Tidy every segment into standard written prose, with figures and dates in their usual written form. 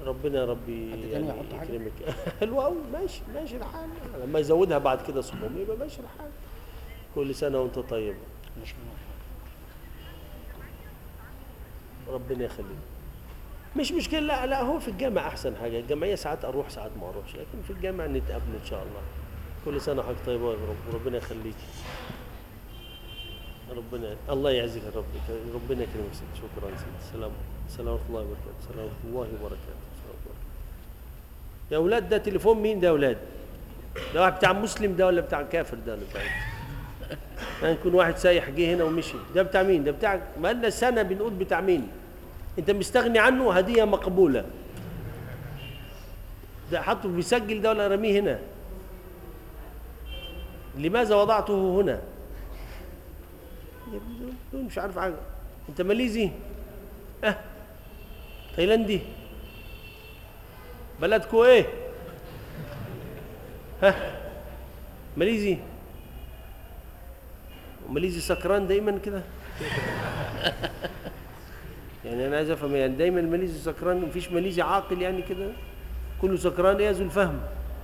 ربنا يا ربي حد تاني يحط حاجة؟ يكرمك. حلو قوي، ماشي ماشي الحال. لما يزودها بعد كده صحوم يبقى ماشي الحال. كل سنه وانت طيب. ربنا يخليك. مش مشكله، لا لا، هو في الجامع احسن حاجه. الجمعيه ساعات اروح ساعات ما اروحش، لكن في الجامع نتقابل ان شاء الله. كل سنه وحضرتك طيبه يا رب، ربنا يخليك. ربنا الله يعزك يا رب، ربنا يكرمك سيدي. شكرا سيدي. السلام ورحمه الله وبركاته. السلام ورحمه الله وبركاته. يا اولاد ده تليفون مين ده يا اولاد؟ ده واحد بتاع مسلم ده ولا بتاع كافر ده ولا بتاع يعني يكون واحد سايح جه هنا ومشي. ده بتاع مين؟ ده بتاع ما لنا سنه بنقول بتاع مين؟ انت مستغني عنه؟ هديه مقبوله. ده حطه بيسجل ده ولا رميه هنا؟ لماذا وضعته هنا؟ مش عارف حاجه. انت ماليزي؟ تايلاندي؟ بلدكو ايه؟ ماليزي؟ ماليزي سكران دايما كده؟ يعني انا عايز افهم، يعني دايما الماليزي سكران؟ مفيش ماليزي عاقل يعني كده؟ كله سكران يازو الفهم.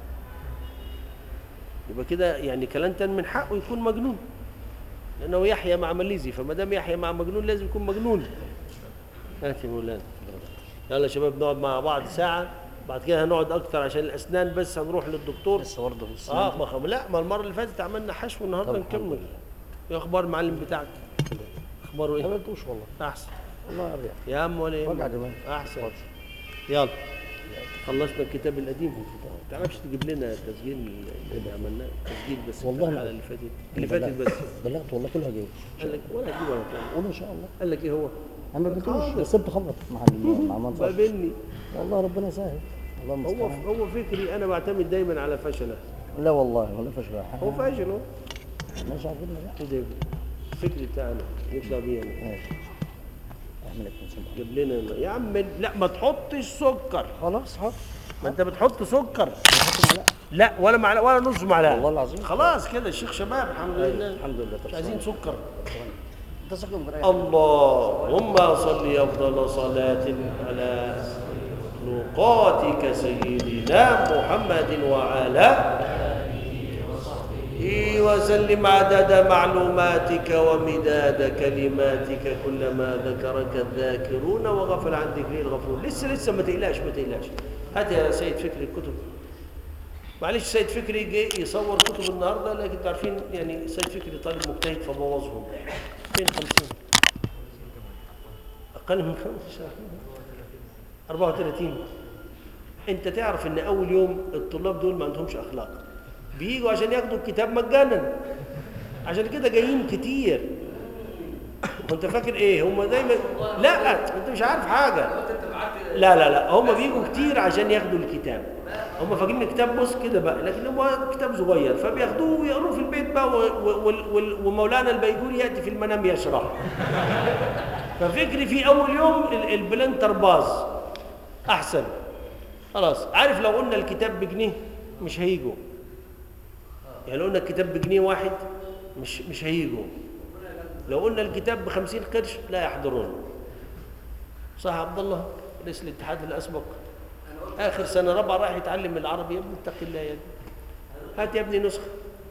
يبقى كده يعني كلانتن من حقه يكون مجنون، لانه يحيى مع ماليزي، فما دام يحيى مع مجنون لازم يكون مجنون. هات يا مولانا. يلا يا شباب نقعد مع بعض ساعه، بعد كده هنقعد اكتر عشان الاسنان بس هنروح للدكتور. لسه برضه ما المره اللي فاتت عملنا حشو، النهارده نكمل. ايه اخبار المعلم بتاعك؟ اخباره ايه؟ ما قلتوش والله. احسن والله اريح يا عم ولا ايه؟ وجع دماغ. احسن. يلا خلصنا الكتاب القديم. ما تعرفش تجيب لنا تسجيل اللي عملناه؟ تسجيل بس والله الحلقه اللي فاتت بس. بلغت والله كلها جاي. قال لك ولا هجيب ولا بتاع. قول ان شاء الله. قال لك ايه هو؟ انا ما قلتوش بس سبت خبط مع منصور. قابلني. والله ربنا يسهل. الله المستعان. هو فكري انا بعتمد دايما على فشله. لا والله ولا فشل. هو فاشل اهو. ماشي عارفين لا. ده الفكر بتاعنا نطلع بيه يعني. ماشي. اعمل لك جيب لنا يا عم. لا ما تحطش سكر. خلاص حاضر. ما انت بتحط سكر. لا ولا معلقه ولا نص معلقه. والله العظيم. خلاص كده الشيخ شباب الحمد لله. الحمد لله. مش عايزين سكر. انت سكر مريح. اللهم صل افضل صلاه على مخلوقاتك سيدنا محمد وعلى وسلم عدد معلوماتك ومداد كلماتك كلما ذكرك الذاكرون وغفل عن ذكره الغفور. لسه ما تقلقش ما تقلقش. هات يا سيد فكري الكتب. معلش سيد فكري جه يصور كتب النهارده، لكن تعرفين يعني سيد فكري طالب مجتهد فبوظهم. 250 اقل من 5 34. انت تعرف ان اول يوم الطلاب دول ما عندهمش اخلاق، بييجوا عشان ياخدوا الكتاب مجانا، عشان كده جايين كتير. وانت فاكر ايه؟ هم دايما لا انت مش عارف حاجه. لا هم بيجوا كتير عشان ياخدوا الكتاب. هم فاكرين الكتاب بص كده بقى، لكن هو كتاب صغير فبياخدوه ويقروه في البيت بقى، ومولانا البيجوري ياتي في المنام يشرح. ففكري في اول يوم البلنتر باظ. احسن خلاص. عارف لو قلنا الكتاب بجنيه مش هيجوا. يعني لو قلنا الكتاب بجنيه واحد مش هيجوا. لو قلنا الكتاب ب50 قرش لا يحضرون. صح يا عبد الله رئيس الاتحاد الاسبق؟ اخر سنه رابعه رايح يتعلم العربي. يا ابني اتق الله يا ابني. هات يا ابني نسخه.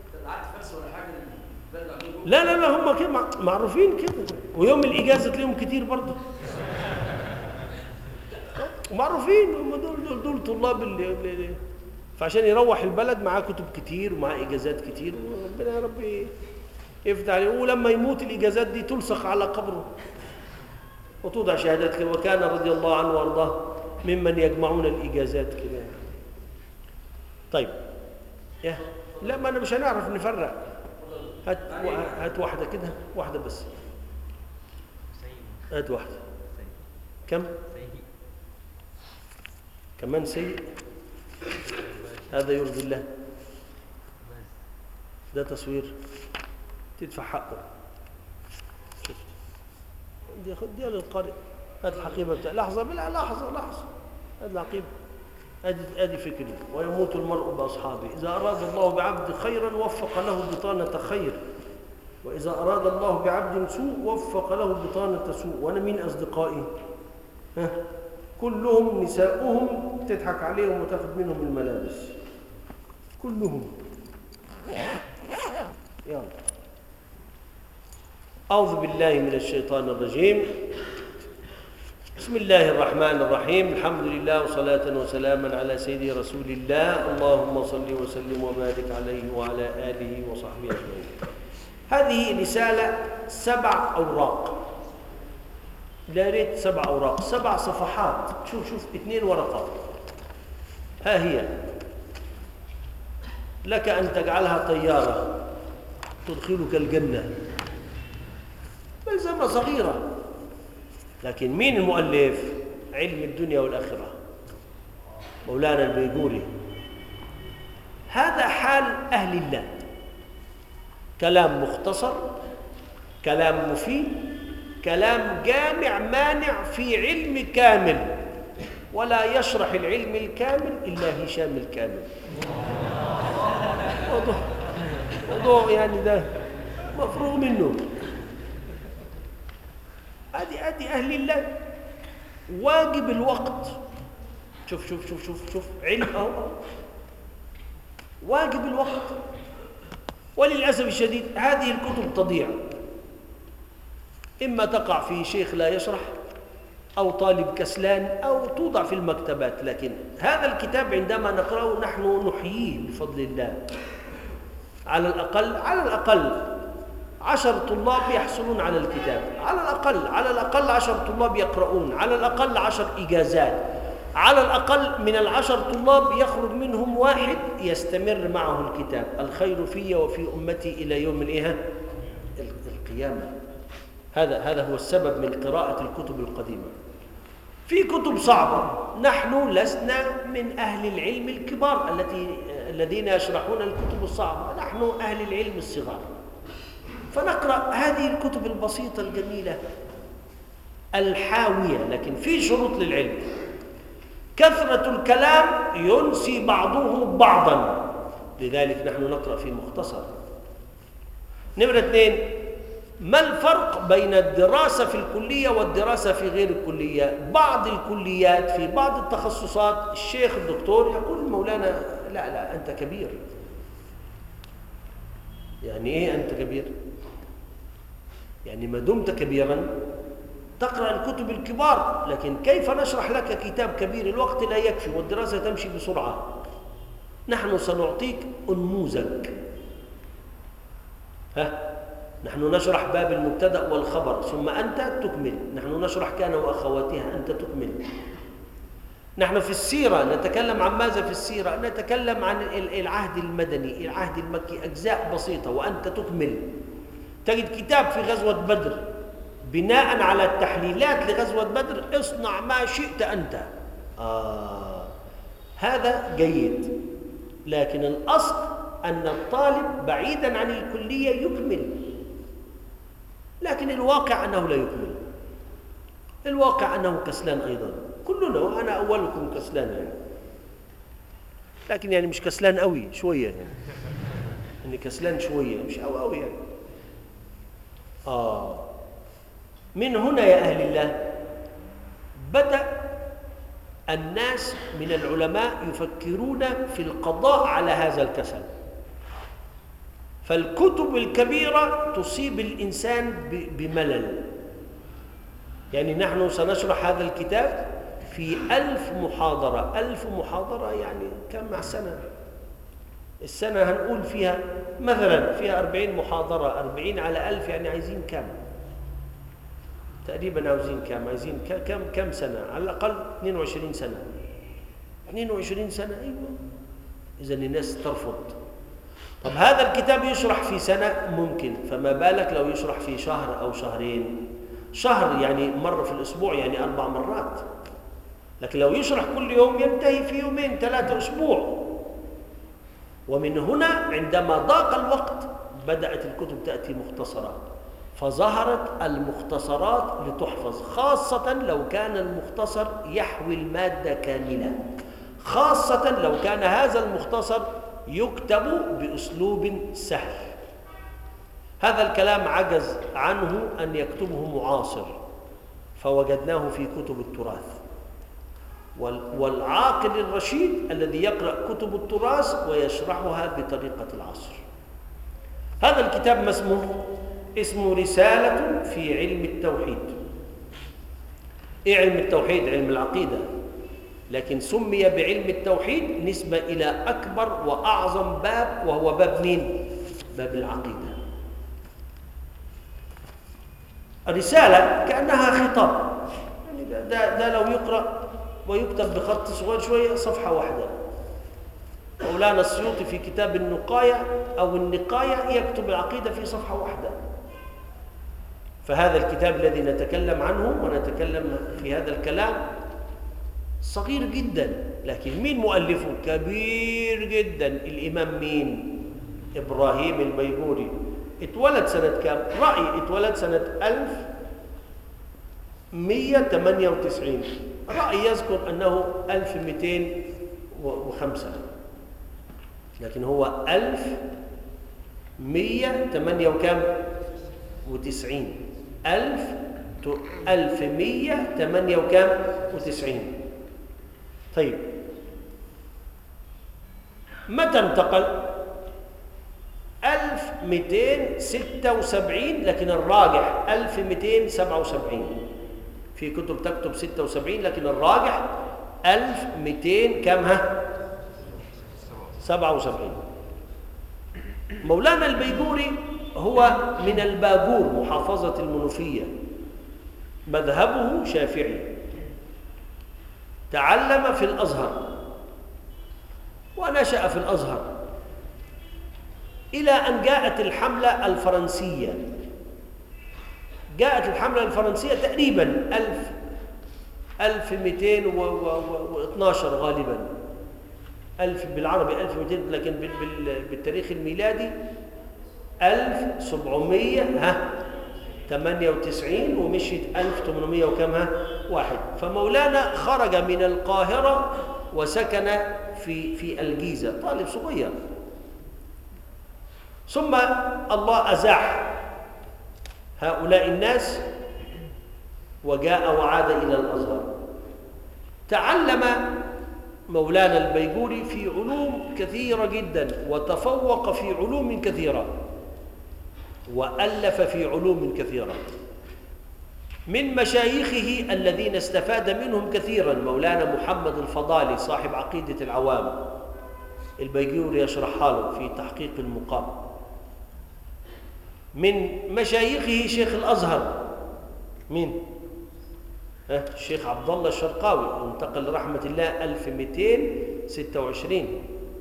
لا هم كده معروفين كده. ويوم الاجازه تلاقيهم كتير برضه. معروفين هم دول طلاب اللي فعشان يروح البلد معاه كتب كتير ومعاه اجازات كتير. وربنا يا رب يفتح عليه. ولما يموت الاجازات دي تلصق على قبره وتوضع شهادات كده. وكان رضي الله عنه وارضاه ممن يجمعون الاجازات كده. طيب لا ما انا مش هنعرف نفرق. هات واحده كده، واحده بس. هات واحده. كم؟ كمان سيء. هذا يرضي الله؟ ده تصوير تدفع حقه. شفت دي خديها للقارئ. هات الحقيبه بتاع لحظه بلا لحظه هات الحقيبه. ادي فكري. ويموت المرء باصحابه. اذا اراد الله بعبد خيرا وفق له بطانه خير، واذا اراد الله بعبد سوء وفق له بطانه سوء. وانا مين اصدقائي؟ كلهم نساؤهم تضحك عليهم وتاخذ منهم الملابس، كلهم. يلا. أعوذ بالله من الشيطان الرجيم. بسم الله الرحمن الرحيم. الحمد لله وصلاة وسلاما على سيدي رسول الله. اللهم صل وسلم وبارك عليه وعلى آله وصحبه أجمعين. هذه رسالة 7 أوراق، لا ريت 7 أوراق، 7 صفحات. شوف 2 ورقات. ها هي. لك أن تجعلها طيارة تدخلك الجنة. ملزمة صغيرة، لكن مين المؤلف؟ علم الدنيا والآخرة، مولانا البيجوري. هذا حال أهل الله. كلام مختصر، كلام مفيد، كلام جامع مانع في علم كامل، ولا يشرح العلم الكامل إلا هشام الكامل. موضوع يعني ده مفروغ منه. هذه أهل الله. واجب الوقت. شوف شوف شوف شوف شوف علم أهو. واجب الوقت. وللأسف الشديد هذه الكتب تضيع، إما تقع في شيخ لا يشرح، أو طالب كسلان، أو توضع في المكتبات. لكن هذا الكتاب عندما نقرأه نحن نحييه بفضل الله. على الأقل 10 طلاب يحصلون على الكتاب، على الأقل 10 طلاب يقرؤون، على الأقل 10 إجازات، على الأقل من 10 طلاب يخرج منهم واحد يستمر معه الكتاب. الخير في وفي أمتي إلى يوم القيامة. هذا هو السبب من قراءة الكتب القديمة. في كتب صعبة، نحن لسنا من أهل العلم الكبار الذين يشرحون الكتب الصعبة، نحن أهل العلم الصغار. فنقرأ هذه الكتب البسيطة الجميلة الحاوية، لكن في شروط للعلم. كثرة الكلام ينسي بعضه بعضا، لذلك نحن نقرأ في مختصر. نمرة 2، ما الفرق بين الدراسة في الكلية والدراسة في غير الكلية؟ بعض الكليات في بعض التخصصات الشيخ الدكتور يقول مولانا لا أنت كبير. يعني إيه أنت كبير؟ يعني ما دمت كبيرا تقرأ الكتب الكبار، لكن كيف نشرح لك كتاب كبير؟ الوقت لا يكفي والدراسة تمشي بسرعة. نحن سنعطيك النموذج. نحن نشرح باب المبتدأ والخبر، ثم أنت تكمل. نحن نشرح كان وأخواتها، أنت تكمل. نحن في السيرة نتكلم عن ماذا في السيرة؟ نتكلم عن العهد المدني، العهد المكي، أجزاء بسيطة وأنت تكمل. تجد كتاب في غزوة بدر بناء على التحليلات لغزوة بدر، اصنع ما شئت أنت. هذا جيد، لكن الأصل أن الطالب بعيداً عن الكلية يكمل. لكن الواقع أنه لا يكمل. الواقع أنه كسلان أيضاً. كلنا، وأنا أولكم كسلان يعني. لكن يعني مش كسلان قوي، شوية يعني كسلان شوية، مش قوي يعني. من هنا يا أهل الله بدأ الناس من العلماء يفكرون في القضاء على هذا الكسل. فالكتب الكبيرة تصيب الإنسان بملل. يعني نحن سنشرح هذا الكتاب في 1000 محاضرة. 1000 محاضرة يعني كم مع سنة؟ السنة هنقول فيها مثلا فيها 40 محاضرة، 40 على 1000 يعني عايزين كم؟ تقريبا عاوزين كم؟ عايزين كم سنة؟ على الأقل 22 سنة. 22 سنة، أيوة. إذا الناس ترفض. طب هذا الكتاب يشرح في سنة ممكن، فما بالك لو يشرح في شهر أو شهرين؟ شهر يعني مرة في الأسبوع، يعني 4 مرات. لكن لو يشرح كل يوم ينتهي في 2 3 أسبوع. ومن هنا عندما ضاق الوقت بدأت الكتب تأتي مختصرات، فظهرت المختصرات لتحفظ، خاصة لو كان المختصر يحوي المادة كاملة، خاصة لو كان هذا المختصر يكتب بأسلوب سهل. هذا الكلام عجز عنه أن يكتبه معاصر، فوجدناه في كتب التراث. والعاقل الرشيد الذي يقرأ كتب التراث ويشرحها بطريقة العصر. هذا الكتاب ما اسمه؟ اسمه رسالة في علم التوحيد. إيه علم التوحيد؟ علم العقيدة، لكن سمي بعلم التوحيد نسبة إلى أكبر وأعظم باب، وهو باب مين؟ باب العقيدة. الرسالة كأنها خطاب، يعني ده لو يقرأ ويكتب بخط صغير شوية صفحة واحدة. مولانا السيوطي في كتاب النقاية أو النقاية يكتب العقيدة في صفحة واحدة. فهذا الكتاب الذي نتكلم عنه ونتكلم في هذا الكلام صغير جدا، لكن مين مؤلفه؟ كبير جدا. الإمام مين؟ إبراهيم البيجوري. اتولد سنة كام؟ رأي اتولد سنة 1198. رأي يذكر أنه 1205، لكن هو 1198. 1198. طيب متى انتقل؟ 1276، لكن الراجح 1277. في كتب تكتب 76، لكن الراجح 1200 كم؟ 77. مولانا البيجوري هو من الباجور، محافظة المنوفية، مذهبه شافعي، تعلم في الأزهر ونشأ في الأزهر إلى أن جاءت الحملة الفرنسية. جاءت الحملة الفرنسية تقريبا 1212 غالبا، 1000 بالعربي 1200، لكن بالتاريخ الميلادي 1798 ومشيت 1800 وكم واحد. فمولانا خرج من القاهرة وسكن في الجيزة، طالب صغير. ثم الله أزاح هؤلاء الناس وجاء وعاد إلى الأزهر. تعلم مولانا البيجوري في علوم كثيرة جدا، وتفوق في علوم كثيرة، وألف في علوم كثيرة. من مشايخه الذين استفاد منهم كثيرا مولانا محمد الفضالي صاحب عقيدة العوام، البيجوري يشرحها له في تحقيق المقام. من مشايخه شيخ الأزهر مين؟ الشيخ عبد الله الشرقاوي، انتقل رحمة الله 1226.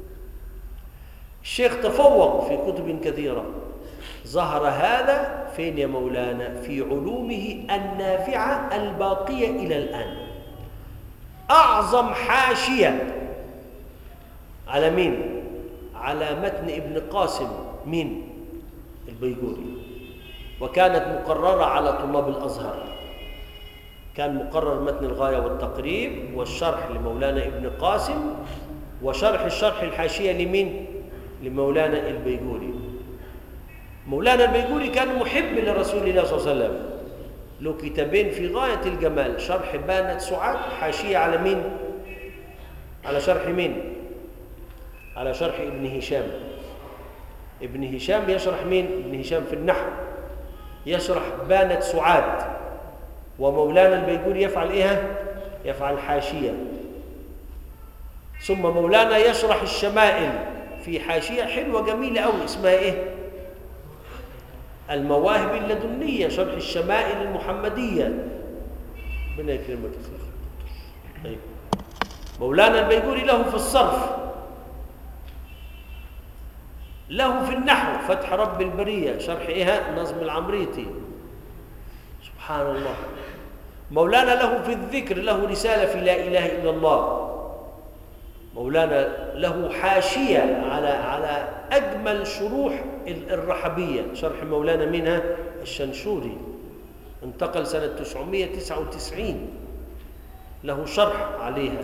الشيخ تفوق في كتب كثيرة. ظهر هذا فين يا مولانا؟ في علومه النافعة الباقية إلى الآن. أعظم حاشية على مين؟ على متن ابن قاسم مين؟ البيجوري. وكانت مقررة على طلاب الأزهر. كان مقرر متن الغاية والتقريب والشرح لمولانا ابن قاسم، وشرح الحاشية لمين؟ لمولانا البيجوري. مولانا البيجوري كان محب لرسول الله صلى الله عليه وسلم، له كتابين في غاية الجمال: شرح بانت سعاد، حاشية على مين؟ على شرح مين؟ على شرح ابن هشام. ابن هشام يشرح مين؟ ابن هشام في النحو يشرح بانت سعاد، ومولانا البيجوري يفعل ايه؟ يفعل حاشية. ثم مولانا يشرح الشمائل في حاشية حلوة جميلة أوي اسمها ايه؟ المواهب اللدنية، شرح الشمائل المحمدية. ربنا يكرمك. طيب مولانا البيجوري له في الصرف، له في النحو فتح رب البرية، شرح ايه؟ نظم العمريطي. سبحان الله. مولانا له في الذكر، له رسالة في لا إله إلا الله. مولانا له حاشية على أجمل شروح الرحبية، شرح مولانا منها الشنشوري، انتقل سنة 999، له شرح عليها.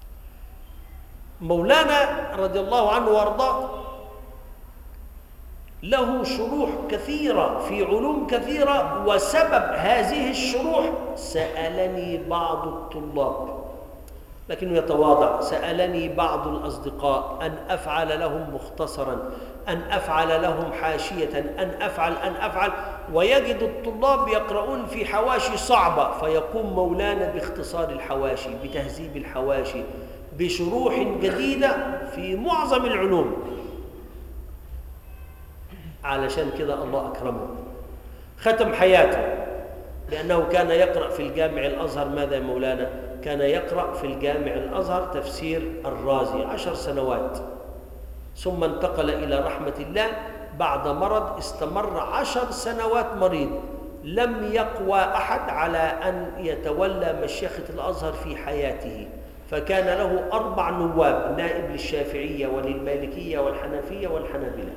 مولانا رضي الله عنه وارضاه له شروح كثيرة في علوم كثيرة، وسبب هذه الشروح سألني بعض الطلاب، لكنه يتواضع، سألني بعض الأصدقاء أن أفعل لهم مختصرا، أن أفعل لهم حاشية، أن أفعل، ويجد الطلاب يقرؤون في حواشي صعبة، فيقوم مولانا باختصار الحواشي، بتهذيب الحواشي، بشروح جديدة في معظم العلوم. علشان كده الله أكرمه، ختم حياته، لأنه كان يقرأ في الجامع الأزهر. ماذا يا مولانا؟ كان يقرأ في الجامع الأزهر تفسير الرازي 10 سنوات، ثم انتقل إلى رحمة الله بعد مرض استمر 10 سنوات مريض، لم يقوى أحد على أن يتولى مشيخة الأزهر في حياته، فكان له 4 نواب، نائب للشافعية وللمالكية والحنفية والحنابلة.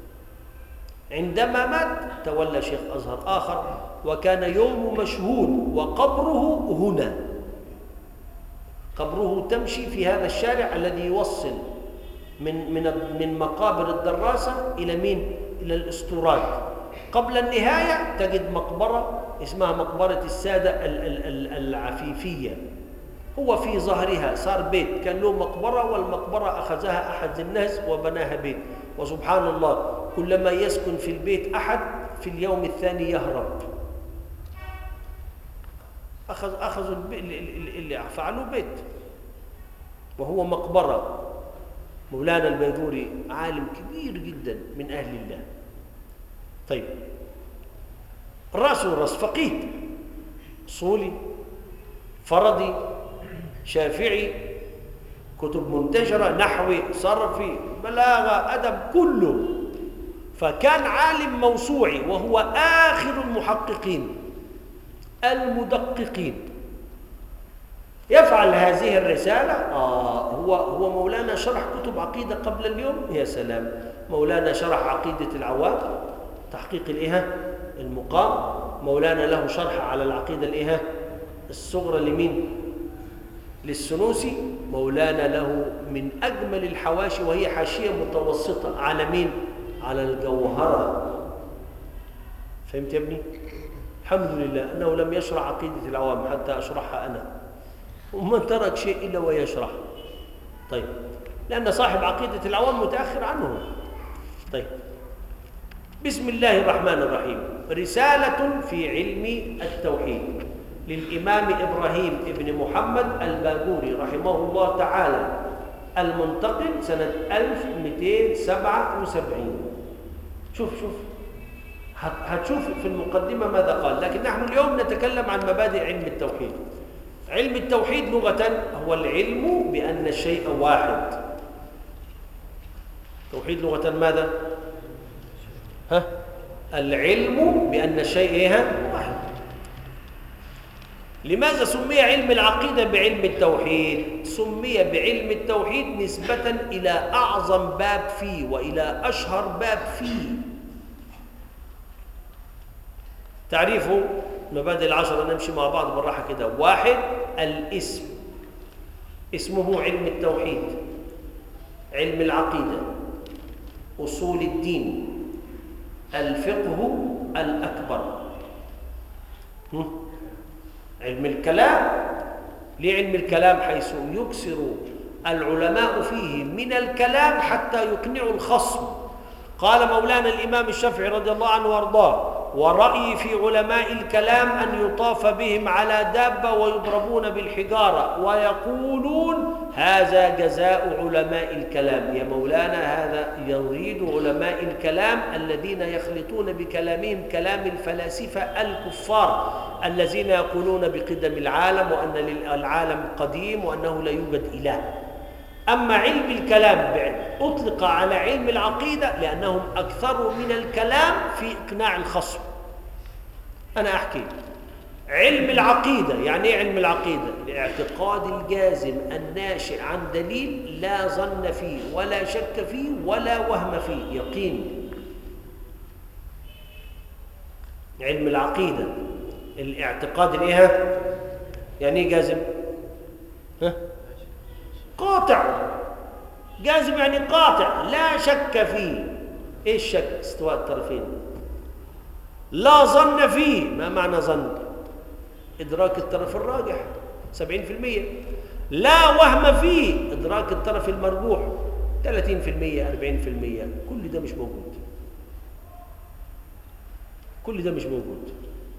عندما مات تولى شيخ أزهر آخر، وكان يوم مشهود، وقبره هنا، قبره تمشي في هذا الشارع الذي يوصل من مقابر الدراسة إلى مين؟ إلى الأسطورات. قبل النهاية تجد مقبرة اسمها مقبرة السادة العفيفية، هو في ظهرها صار بيت، كان له مقبرة، والمقبرة أخذها أحد الناس وبناها بيت، وسبحان الله كلما يسكن في البيت أحد في اليوم الثاني يهرب. أخذوا اللي فعلوا بيت وهو مقبرة. مولانا البيجوري عالم كبير جدا من أهل الله. طيب، الرأس والرأس، فقيه، أصولي، فرضي، شافعي، كتب منتشرة، نحوي، صرفي، بلاغة، أدب، كله. فكان عالم موسوعي، وهو آخر المحققين المدققين. يفعل هذه الرسالة. هو مولانا شرح كتب عقيدة قبل اليوم، يا سلام. مولانا شرح عقيدة العوام، تحقيق المقام. مولانا له شرح على العقيدة الصغرى لمين؟ للسنوسي. مولانا له من أجمل الحواشي، وهي حاشية متوسطة على مين؟ على الجوهرة. فهمت يا ابني؟ الحمد لله أنه لم يشرح عقيدة العوام حتى أشرحها أنا، وما ترك شيء إلا ويشرح. طيب، لأن صاحب عقيدة العوام متأخر عنه. طيب، بسم الله الرحمن الرحيم. رسالة في علم التوحيد للإمام إبراهيم ابن محمد الباجوري رحمه الله تعالى، المنتقل سنة 1277. شوف هتشوف في المقدمة ماذا قال، لكن نحن اليوم نتكلم عن مبادئ علم التوحيد. علم التوحيد لغة هو العلم بأن الشيء واحد. توحيد لغة ماذا؟ العلم بأن الشيء واحد. لماذا سمي علم العقيدة بعلم التوحيد؟ سمي بعلم التوحيد نسبة إلى أعظم باب فيه وإلى أشهر باب فيه. تعريفه مبادئ العشرة، نمشي مع بعض بالراحة كده. 1. الاسم، اسمه علم التوحيد. علم العقيدة، أصول الدين، الفقه الأكبر. علم الكلام، لعلم الكلام حيث يكثر العلماء فيه من الكلام حتى يقنعوا الخصم. قال مولانا الإمام الشافعي رضي الله عنه وارضاه: ورأيي في علماء الكلام أن يطاف بهم على دابة ويضربون بالحجارة ويقولون هذا جزاء علماء الكلام. يا مولانا هذا يريد علماء الكلام الذين يخلطون بكلامهم كلام الفلاسفة الكفار الذين يقولون بقدم العالم، وأن العالم قديم، وأنه لا يوجد إله. أما علم الكلام أطلق على علم العقيدة لأنهم أكثر من الكلام في إقناع الخصم. أنا أحكي علم العقيدة. يعني إيه علم العقيدة؟ الاعتقاد الجازم الناشئ عن دليل لا ظن فيه ولا شك فيه ولا وهم فيه، يقين. علم العقيدة الاعتقاد يعني إيه جازم؟ قاطع. جازم يعني قاطع لا شك فيه إيه الشك؟ استواء الطرفين. لا ظن فيه، ما معنى ظن؟ إدراك الطرف الراجح 70%. لا وهم فيه، إدراك الطرف المرجوح 30% 40%. كل ده مش موجود، كل ده مش موجود.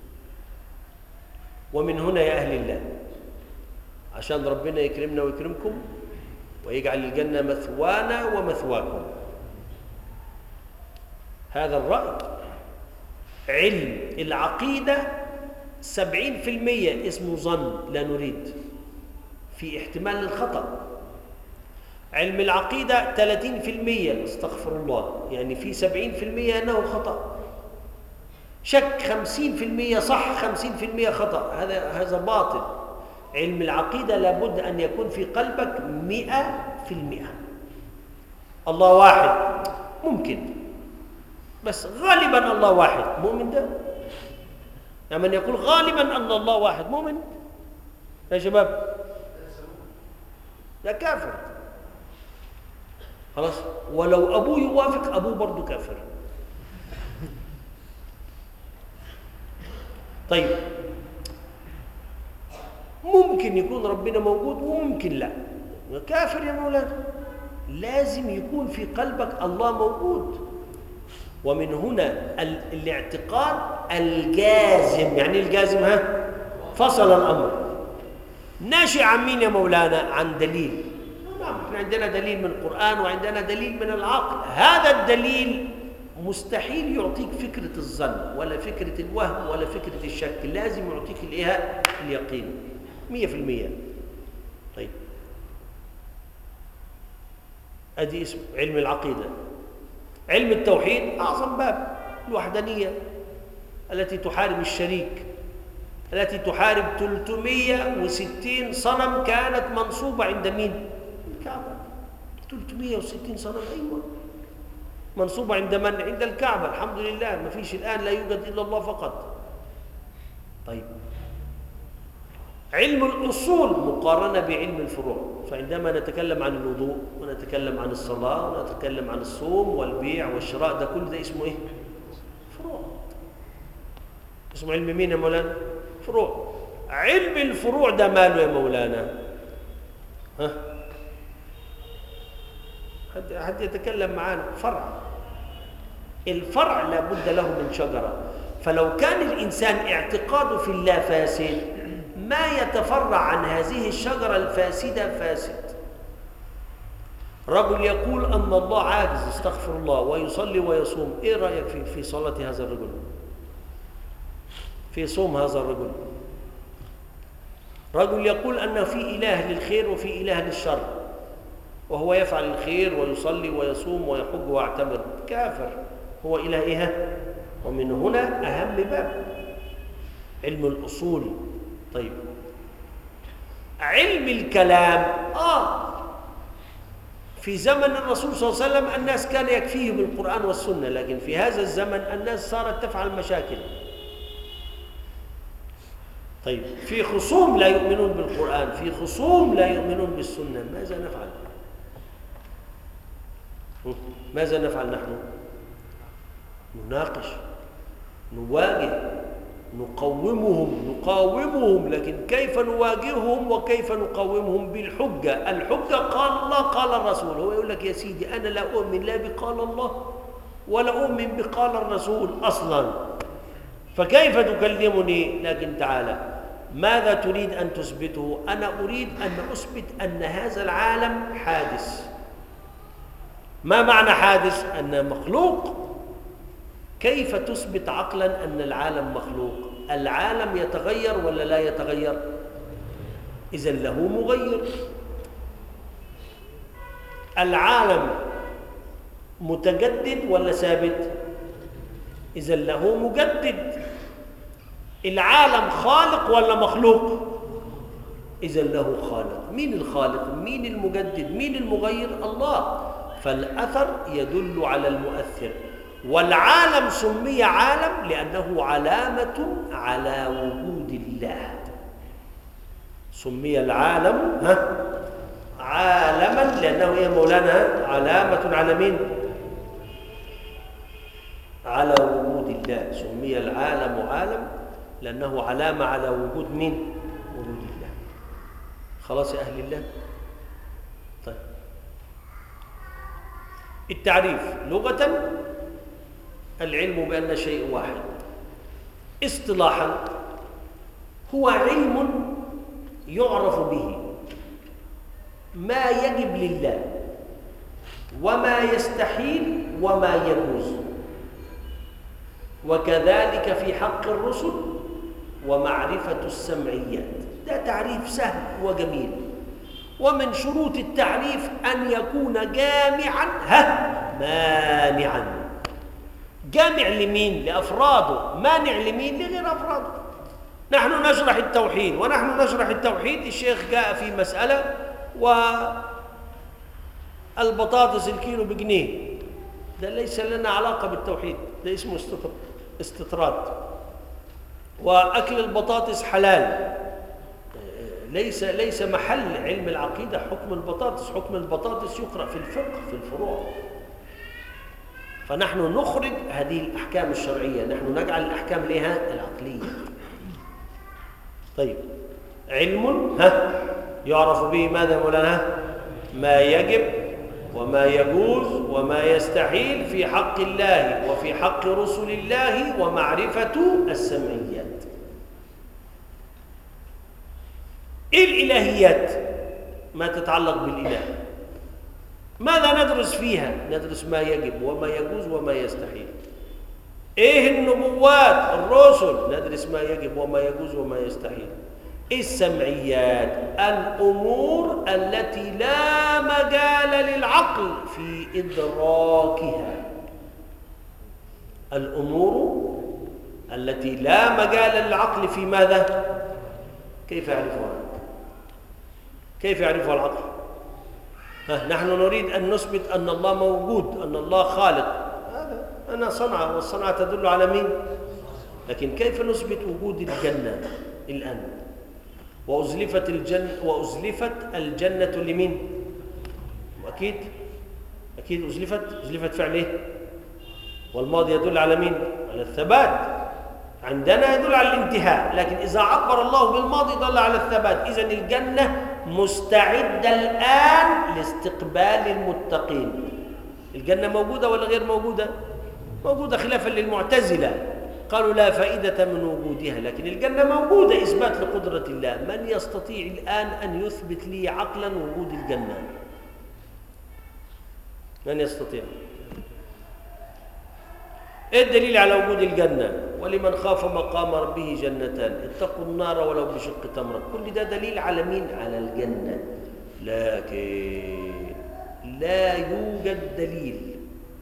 ومن هنا يا أهل الله، عشان ربنا يكرمنا ويكرمكم ويجعل الجنة مثوانا ومثواكم، هذا الرأي علم العقيدة 70% اسمه ظن لا نريد، في احتمال للخطأ. علم العقيدة 30% استغفر الله، يعني في 70% أنه خطأ. شك 50% صح 50% خطأ، هذا باطل. علم العقيدة لابد أن يكون في قلبك 100%. الله واحد ممكن، بس غالبا الله واحد. مؤمن ده؟ يعني من يقول غالبا أن الله واحد مؤمن يا شباب؟ ده كافر خلاص. ولو أبوه يوافق، أبوه برضه كافر. طيب ممكن يكون ربنا موجود وممكن لا، كافر يا مولانا. لازم يكون في قلبك الله موجود. ومن هنا الاعتقاد الجازم. يعني الجازم ها فصل الأمر. ناشئ عن مين يا مولانا؟ عن دليل. نعم، احنا عندنا دليل من القرآن وعندنا دليل من العقل. هذا الدليل مستحيل يعطيك فكرة الظن ولا فكرة الوهم ولا فكرة الشك، لازم يعطيك الإيه؟ اليقين 100%. طيب أدي اسم علم العقيدة. علم التوحيد أعظم باب، الوحدانية التي تحارب الشريك، التي تحارب 360 صنم كانت منصوبة عند مين؟ الكعبة. 360 صنم، أيوة، منصوبة عند من؟ عند الكعبة. الحمد لله ما فيش الآن، لا يوجد إلا الله فقط. طيب علم الأصول مقارنة بعلم الفروع. فعندما نتكلم عن الوضوء ونتكلم عن الصلاة ونتكلم عن الصوم والبيع والشراء، ده كل ده اسمه إيه؟ فروع. اسمه علم مين يا مولانا؟ فروع. علم الفروع ده ماله يا مولانا؟ ها؟ حد يتكلم معانا؟ فرع. الفرع لابد له من شجرة. فلو كان الإنسان اعتقاده في الله فاسد، ما يتفرع عن هذه الشجرة الفاسدة فاسد. رجل يقول أن الله عاجز، استغفر الله، ويصلي ويصوم، إيه رأيك في صلاة هذا الرجل؟ في صوم هذا الرجل؟ رجل يقول أن في إله للخير وفي إله للشر، وهو يفعل الخير ويصلي ويصوم ويحج ويعتمر، كافر. هو إله إيه؟ ومن هنا أهم باب علم الأصول. طيب علم الكلام في زمن الرسول صلى الله عليه وسلم الناس كان يكفيهم القرآن والسنة، لكن في هذا الزمن الناس صارت تفعل مشاكل. طيب في خصوم لا يؤمنون بالقرآن، في خصوم لا يؤمنون بالسنة، ماذا نفعل؟ ماذا نفعل نحن؟ نناقش، نواجه، نقاومهم. لكن كيف نواجههم وكيف نقاومهم؟ بالحجة. الحجة قال الله قال الرسول. هو يقول لك يا سيدي أنا لا أؤمن لا بقال الله ولا أؤمن بقال الرسول أصلا، فكيف تكلمني؟ لكن تعالى، ماذا تريد أن تثبته؟ أنا أريد أن أثبت أن هذا العالم حادث. ما معنى حادث؟ أن مخلوق. كيف تثبت عقلا أن العالم مخلوق؟ العالم يتغير ولا لا يتغير؟ إذن له مغير. العالم متجدد ولا ثابت؟ إذن له مجدد. العالم خالق ولا مخلوق؟ إذن له خالق. مين الخالق؟ مين المجدد؟ مين المغير؟ الله. فالأثر يدل على المؤثر. والعالم سمي عالم لأنه علامة على وجود الله. سمي العالم عالما لأنه يا مولانا علامة على مين؟ على وجود الله، سمي العالم عالم لأنه علامة على وجود مين؟ وجود الله. خلاص يا أهل الله؟ طيب، التعريف لغة العلم بأن شيء واحد، اصطلاحا هو علم يعرف به ما يجب لله وما يستحيل وما يجوز، وكذلك في حق الرسل ومعرفة السمعيات. ده تعريف سهل وجميل، ومن شروط التعريف أن يكون جامعا مانعا. جامع لمين؟ لأفراده، مانع لمين؟ لغير أفراده. نحن نشرح التوحيد، ونحن نشرح التوحيد الشيخ جاء في مسألة والبطاطس الكيلو بجنيه، ده ليس لنا علاقة بالتوحيد، ده اسمه استطراد. وأكل البطاطس حلال، ليس محل علم العقيدة حكم البطاطس. حكم البطاطس يقرأ في الفقه في الفروع. فنحن نخرج هذه الأحكام الشرعية، نحن نجعل الأحكام لها العقلية. طيب، علم يعرف به ماذا مولانا؟ ما يجب وما يجوز وما يستحيل في حق الله وفي حق رسل الله ومعرفة السمعيات. إيه الإلهيات؟ ما تتعلق بالإله. ماذا ندرس فيها؟ ندرس ما يجب وما يجوز وما يستحيل. إيه النبوات؟ الرسل، ندرس ما يجب وما يجوز وما يستحيل. إيه السمعيات؟ الأمور التي لا مجال للعقل في إدراكها. الأمور التي لا مجال للعقل في ماذا؟ كيف يعرفها؟ كيف يعرفها العقل؟ نحن نريد أن نثبت أن الله موجود، أن الله خالق، هذا أنا صنعة، والصنعة تدل على مين؟ لكن كيف نثبت وجود الجنة الآن؟ وأزلفت الجنة لمين؟ وأكيد أزلفت فعل إيه؟ والماضي يدل على مين؟ على الثبات. عندنا يدل على الانتهاء، لكن إذا عبر الله بالماضي دل على الثبات. إذن الجنة مستعدة الآن لاستقبال المتقين. الجنة موجودة ولا غير موجودة؟ موجودة، خلافا للمعتزلة، قالوا لا فائدة من وجودها، لكن الجنة موجودة إثبات لقدرة الله. من يستطيع الآن أن يثبت لي عقلا وجود الجنة؟ من يستطيع؟ إيه الدليل على وجود الجنة؟ ولمن خاف مقام ربه جنتان، اتقوا النار ولو بشق تمرة. كل ده دليل على مين؟ على الجنة. لكن لا يوجد دليل،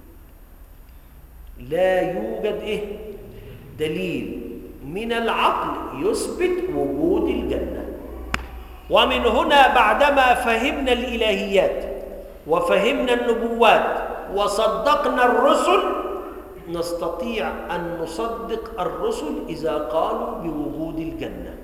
لا يوجد دليل من العقل يثبت وجود الجنة. ومن هنا بعدما فهمنا الإلهيات وفهمنا النبوات وصدقنا الرسل، نستطيع أن نصدق الرسل إذا قالوا بوجود الجنة.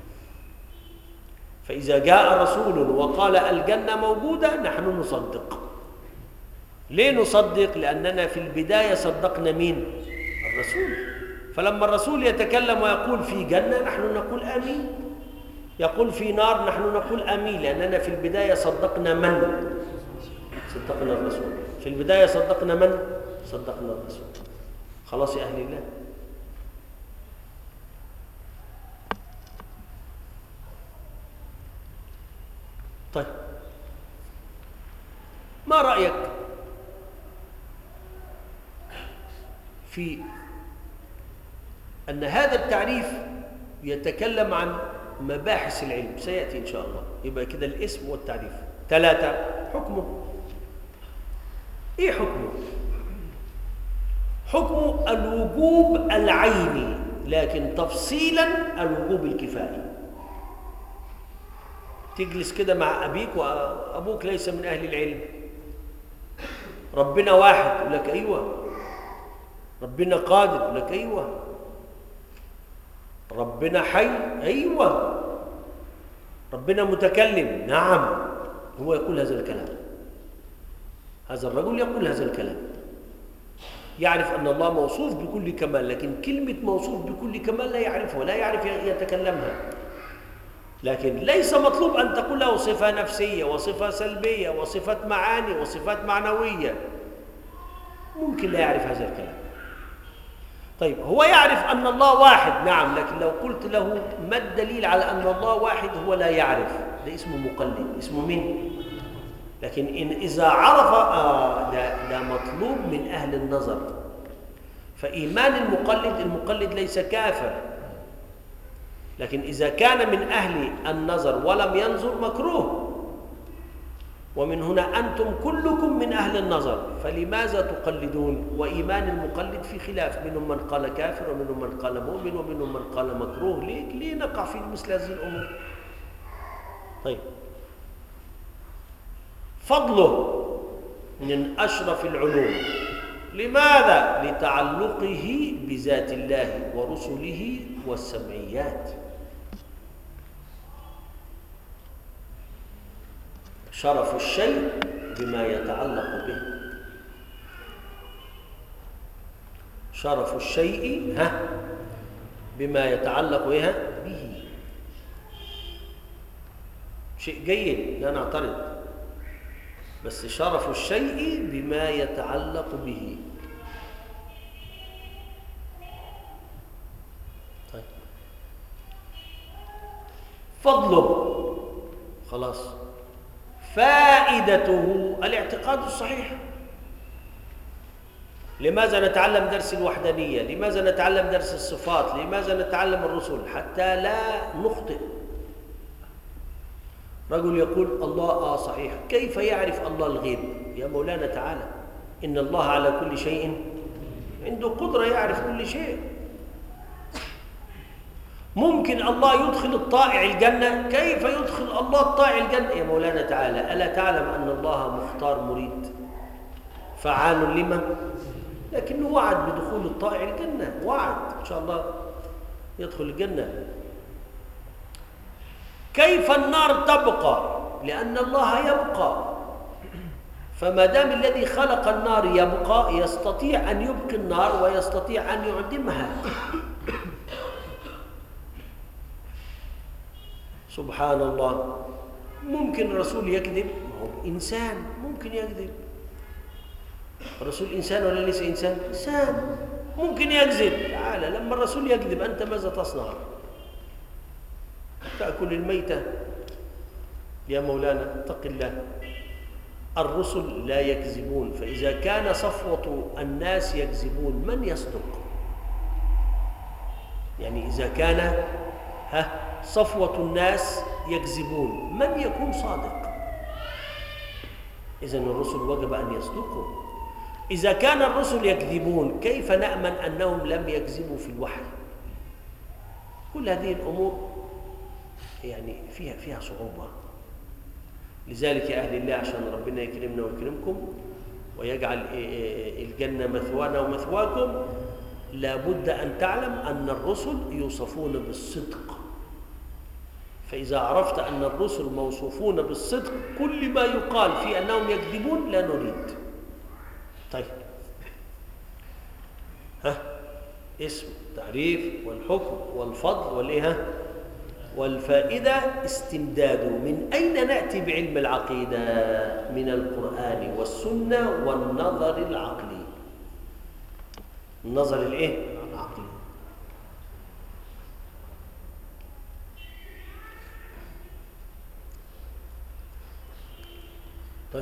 فإذا جاء رسول وقال الجنة موجودة نحن نصدق. ليه نصدق؟ لأننا في البداية صدقنا مين؟ الرسول. فلما الرسول يتكلم ويقول في جنة نحن نقول آمين، يقول في نار نحن نقول آمين، لأننا في البداية صدقنا من؟ صدقنا الرسول. في البداية صدقنا من؟ صدقنا الرسول. خلاص يا أهل الله؟ طيب، ما رأيك في أن هذا التعريف يتكلم عن مباحث العلم؟ سيأتي إن شاء الله. يبقى كده الاسم والتعريف. 3، حكمه. إيه حكمه؟ حكم الوجوب العيني، لكن تفصيلا الوجوب الكفائي. تجلس كده مع أبيك وأبوك ليس من أهل العلم. ربنا واحد، يقول لك أيوة. ربنا قادر، يقول لك أيوة. ربنا حي، أيوة. ربنا متكلم، نعم. هو يقول هذا الكلام، هذا الرجل يقول هذا الكلام. يعرف أن الله موصوف بكل كمال، لكن كلمة موصوف بكل كمال لا يعرفها ولا يعرف يتكلمها. لكن ليس مطلوب أن تقول له صفة نفسية وصفة سلبية وصفة معاني وصفات معنوية، ممكن لا يعرف هذا الكلام. طيب هو يعرف أن الله واحد، نعم، لكن لو قلت له ما الدليل على أن الله واحد هو لا يعرف، ده اسمه مقلد. اسمه من؟ لكن إذا عرف ده مطلوب من أهل النظر. فإيمان المقلد ليس كافر، لكن إذا كان من أهل النظر ولم ينظر مكروه. ومن هنا أنتم كلكم من أهل النظر، فلماذا تقلدون؟ وإيمان المقلد في خلاف، منهم من قال كافر ومنهم من قال مؤمن ومنهم من قال مكروه. ليه نقع في مثل هذه الأمور؟ طيب، فضله من أشرف العلوم. لماذا؟ لتعلقه بذات الله ورسله والسمعيات. شرف الشيء بما يتعلق به. شرف الشيء بما يتعلق به. شيء جيد، لا نعترض، بس شرف الشيء بما يتعلق به. طيب، فضله خلاص. فائدته الاعتقاد الصحيح. لماذا نتعلم درس الوحدانية؟ لماذا نتعلم درس الصفات؟ لماذا نتعلم الرسل؟ حتى لا نخطئ. رجل يقول الله صحيح، كيف يعرف الله الغيب؟ يا مولانا تعالى، إن الله على كل شيء عنده قدرة، يعرف كل شيء. ممكن الله يدخل الطائع الجنة، كيف يدخل الله الطائع الجنة؟ يا مولانا تعالى، ألا تعلم أن الله مختار مريد فعال لما؟ لكنه وعد بدخول الطائع الجنة، وعد إن شاء الله يدخل الجنة. كيف النار تبقى؟ لأن الله يبقى، فما دام الذي خلق النار يبقى، يستطيع أن يبقي النار ويستطيع أن يعدمها. سبحان الله. ممكن الرسول يكذب؟ هو إنسان، ممكن يكذب. الرسول إنسان ولا ليس إنسان؟ إنسان، ممكن يكذب. تعالى، لما الرسول يكذب أنت ماذا تصنع؟ تأكل الميتة؟ يا مولانا اتق الله. الرسل لا يكذبون، فإذا كان صفوة الناس يكذبون من يصدق؟ يعني إذا كان صفوة الناس يكذبون من يكون صادق؟ إذن الرسل وجب أن يصدقوا. إذا كان الرسل يكذبون كيف نأمن أنهم لم يكذبوا في الوحي؟ كل هذه الأمور يعني فيها صعوبة. لذلك يا أهل الله، عشان ربنا يكرمنا ويكرمكم ويجعل الجنة مثوانا ومثواكم، لابد أن تعلم أن الرسل يوصفون بالصدق. فإذا عرفت أن الرسل موصوفون بالصدق، كل ما يقال في أنهم يكذبون لا نريد. طيب، اسم، تعريف، والحكم، والفضل، والفائدة. استمداد. من أين نأتي بعلم العقيدة؟ من القرآن والسنة والنظر العقلي. النظر العقلي. طيب،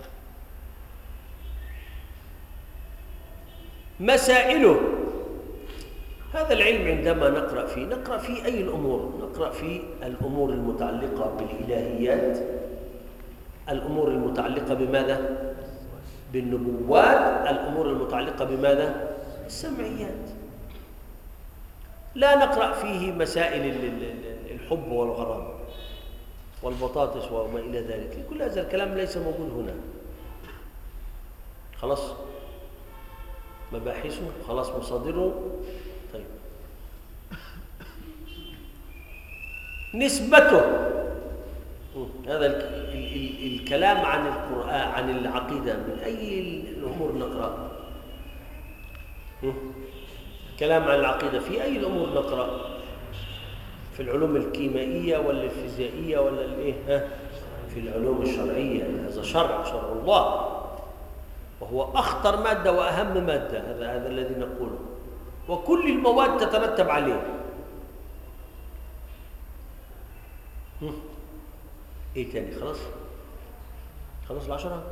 مسائله. هذا العلم عندما نقرأ فيه أي الأمور؟ نقرأ فيه الأمور المتعلقة بالإلهيات، الأمور المتعلقة بماذا؟ بالنبوات، الأمور المتعلقة بماذا؟ السمعيات. لا نقرأ فيه مسائل الحب والغرام والبطاطس وما إلى ذلك. كل هذا الكلام ليس موجود هنا. خلاص، مباحثه، خلاص، مصادره. طيب، نسبته. هذا الكلام عن القرآن، عن العقيدة، من أي الأمور نقرأ؟ كلام عن العقيدة في أي الأمور نقرأ؟ في العلوم الكيميائية ولا الفيزيائية ولا الإيه؟ في العلوم الشرعية. هذا شرع الله، وهو أخطر مادة وأهم مادة. هذا الذي نقوله، وكل المواد تترتب عليه. إيه تاني؟ خلاص 10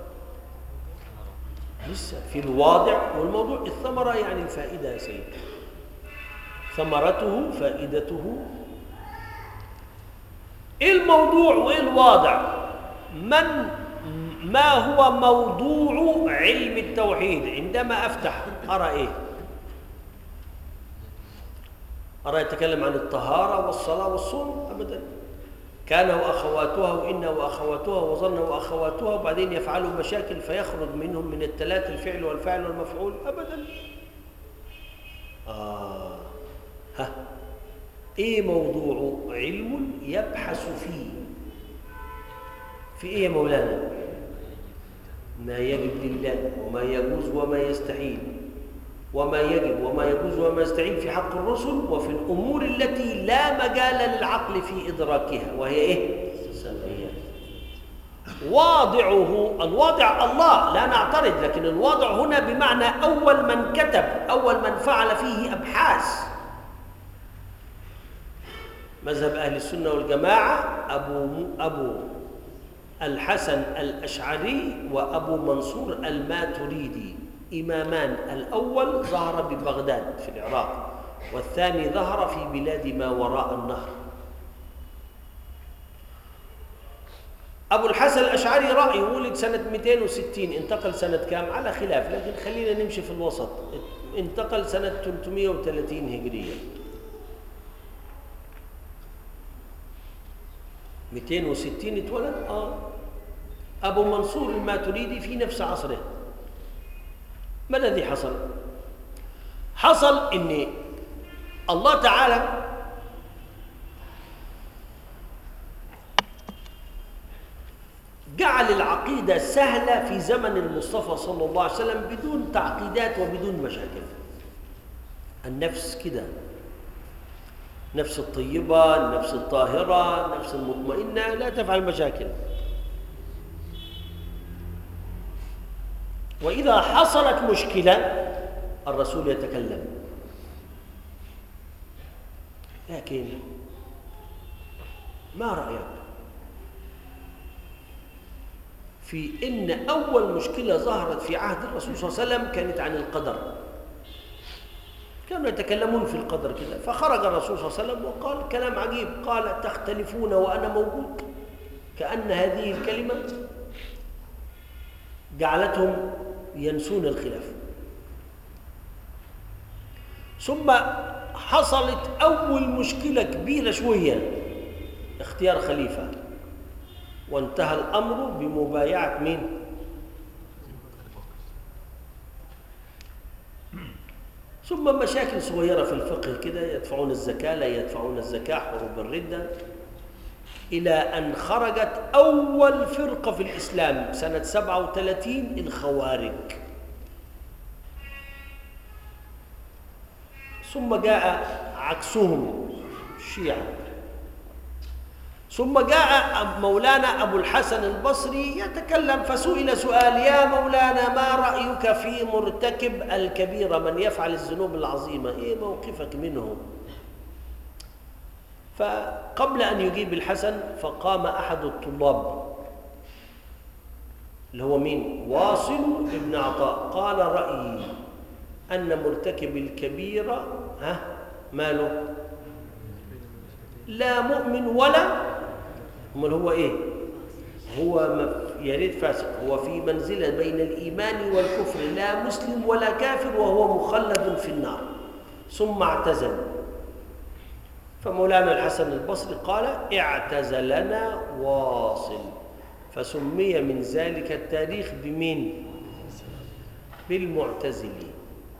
لسه في الواضع والموضوع. الثمرة يعني الفائدة يا سيدي، ثمرته فائدته. إيه الموضوع وإيه الواضع؟ ما هو موضوع علم التوحيد؟ عندما أفتح أرى إيه؟ أرى يتكلم عن الطهارة والصلاة والصوم؟ أبدا. كان وأخواتها وإن وأخواتها وظن وأخواتها، وبعدين يفعلوا مشاكل فيخرج منهم من الثلاث الفعل والفاعل والمفعول؟ أبدا. إيه موضوع علم يبحث فيه؟ في إيه يا مولانا؟ ما يجب لله وما يجوز وما يستحيل، وما يجب وما يجوز وما يستحيل في حق الرسل، وفي الأمور التي لا مجال للعقل في إدراكها، وهي إيه؟ سمعيات. واضعه، الواضع الله لا نعترض، لكن الواضع هنا بمعنى أول من كتب، أول من فعل فيه أبحاث. مذهب أهل السنة والجماعة أبو الحسن الأشعري وأبو منصور الماتريدي، إمامان. الأول ظهر ببغداد في العراق، والثاني ظهر في بلاد ما وراء النهر. أبو الحسن الأشعري رأيه ولد سنة 260، انتقل سنة كام؟ على خلاف، لكن خلينا نمشي في الوسط. انتقل سنة 330 هجرية. 260 اتولد. أبو منصور الماتريدي في نفس عصره. ما الذي حصل؟ حصل إن الله تعالى جعل العقيدة سهلة في زمن المصطفى صلى الله عليه وسلم بدون تعقيدات وبدون مشاكل. النفس كده، نفس الطيبة، النفس الطاهرة، النفس المطمئنة لا تفعل مشاكل. وإذا حصلت مشكلة الرسول يتكلم. لكن ما رأيك في إن أول مشكلة ظهرت في عهد الرسول صلى الله عليه وسلم كانت عن القدر؟ كانوا يتكلمون في القدر كده، فخرج الرسول صلى الله عليه وسلم وقال كلام عجيب، قال: تختلفون وأنا موجود. كأن هذه الكلمة جعلتهم ينسون الخلاف. ثم حصلت أول مشكلة كبيرة شوية، اختيار خليفة، وانتهى الأمر بمبايعة مين؟ ثم مشاكل صغيرة في الفقه كده، يدفعون الزكاة لا يدفعون الزكاة، حروب الردة، إلى أن خرجت أول فرقة في الإسلام سنة 37، الخوارج. ثم جاء عكسهم الشيعة. ثم جاء مولانا أبو الحسن البصري يتكلم، فسئل سؤال: يا مولانا، ما رأيك في مرتكب الكبيرة، من يفعل الذنوب العظيمة، إيه موقفك منه؟ فقبل أن يجيب الحسن فقام أحد الطلاب اللي هو مين؟ واصل ابن عطاء، قال: رأيي أن مرتكب الكبيرة ماله؟ لا مؤمن ولا امال هو ايه؟ هو يا ريت فاسق، هو في منزله بين الايمان والكفر، لا مسلم ولا كافر، وهو مخلد في النار. ثم اعتزل. فمولانا الحسن البصري قال: اعتزلنا واصل، فسمي من ذلك التاريخ بمين؟ بالمعتزلي،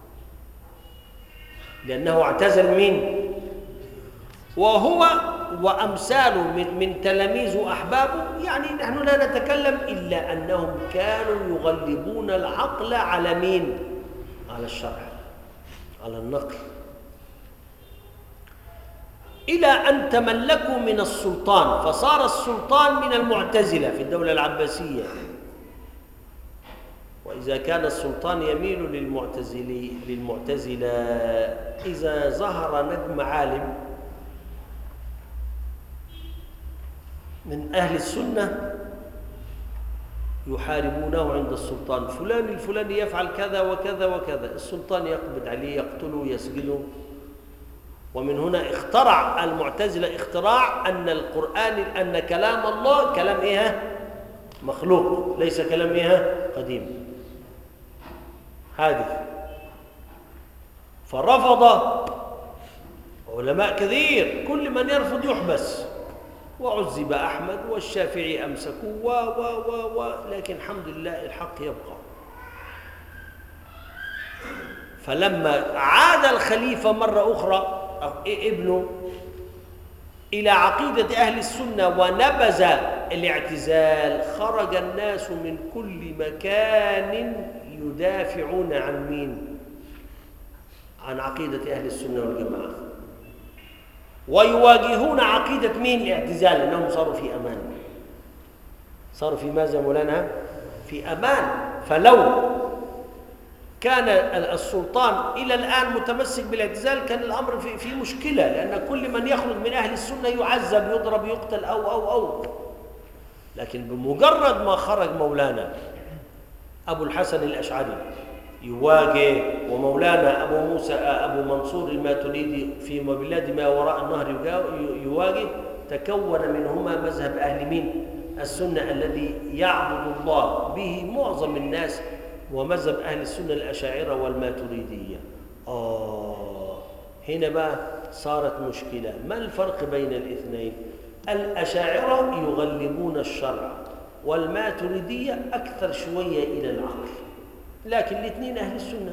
لأنه اعتزل مين؟ وهو وأمثاله من تلاميذ وأحبابه. يعني نحن لا نتكلم إلا أنهم كانوا يغلبون العقل على مين؟ على الشرع. على النقل، إلى أن تملكوا من السلطان، فصار السلطان من المعتزلة في الدولة العباسية. وإذا كان السلطان يميل للمعتزلة، إذا ظهر نجم عالم من أهل السنة يحاربونه عند السلطان، فلان الفلاني يفعل كذا وكذا وكذا، السلطان يقبض عليه، يقتله، يسجنه. ومن هنا اخترع المعتزلة اختراع أن القرآن، أن كلام الله كلام إيه؟ مخلوق، ليس كلام إيه؟ قديم. هذه فرفض علماء كثير، كل من يرفض يحبس، وعذب أحمد والشافعي أمسكوا لكن الحمد لله الحق يبقى. فلما عاد الخليفة مرة أخرى ابنه إلى عقيدة أهل السنة ونبذ الاعتزال، خرج الناس من كل مكان يدافعون عن مين؟ عن عقيدة أهل السنة والجماعة، ويواجهون عقيدة مين؟ الاعتزال، لأنهم صاروا في أمان. صاروا في ماذا مولانا؟ في أمان. فلو كان السلطان إلى الآن متمسك بالاعتزال كان الأمر في مشكلة، لأن كل من يخرج من أهل السنة يعذب، يضرب، يقتل أو. لكن بمجرد ما خرج مولانا أبو الحسن الأشعري يواجه، ومولانا أبو موسى أبو منصور الماتريدي في بلاد ما وراء النهر يواجه، تكون منهما مذهب أهل مين؟ السنة الذي يعبد الله به معظم الناس، ومذهب أهل السنة الأشاعرة والماتريدية. هنا بقى صارت مشكلة. ما الفرق بين الاثنين؟ الأشاعرة يغلبون الشرع، والماتريدية أكثر شوية إلى العقل، لكن الاثنين أهل السنة.